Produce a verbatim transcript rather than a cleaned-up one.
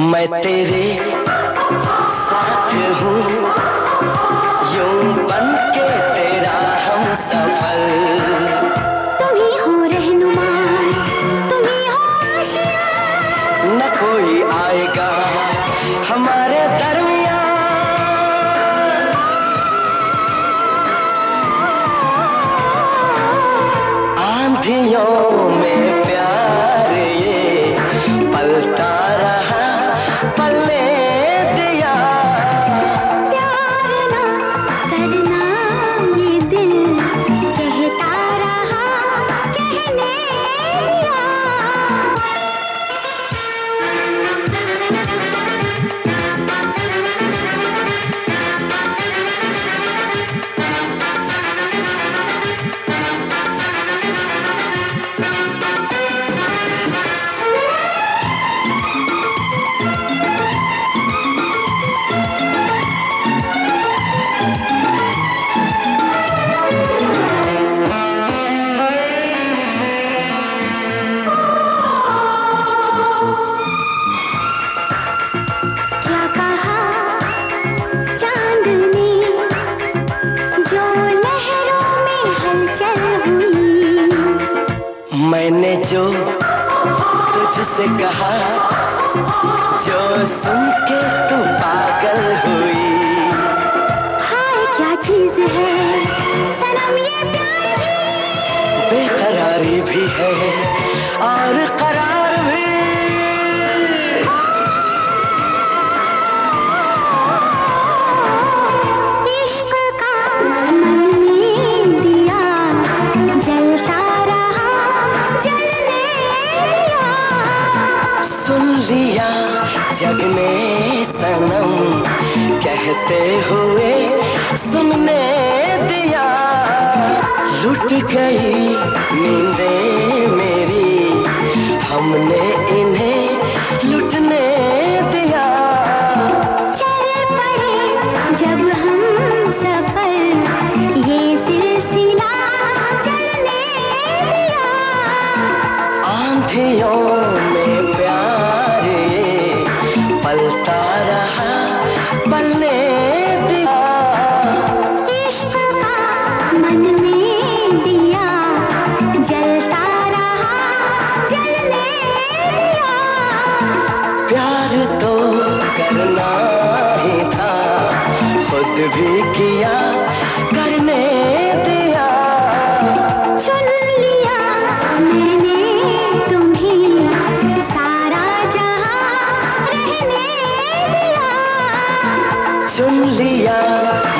मैं तेरे साथ हूँ, यूं बन के तेरा हम सफर। तुम ही हो रहनुमा, तुम ही हो आशिया, न कोई आएगा हमारे दरमियां। आंधियों में प्यार ये पलता रहा, पल्ले दिया। प्यार ना करना ये दिल कहता रहा, कहने दिया। क्या कहा चांद ने, जो लहरों में हलचल हुई। मैंने जो तुझसे कहा, जो सुन के तू पागल हुई। हाय क्या चीज है सनम ये प्यार भी, बेकरारी भी है और करार भी। इश्क का मन में दिया जलता रहा, जलने दिया। सुन लिया जग ने सनम कहते हुए सुनने दिया। लुट गई नींदें मेरी, हमने इन्हें लुटने दिया। चल पड़े जब हम सफर, ये सिलसिला चलने दिया। आंधियों में प्यार ये पलता रहा, पल्ले दिया। इश्क का मन में दिया जलता रहा, जलने दिया। प्यार तो करना ही था, खुद भी किया करने दिया। चुन लिया मैंने तुम्हें, सारा जहां रहने दिया। चुन लिया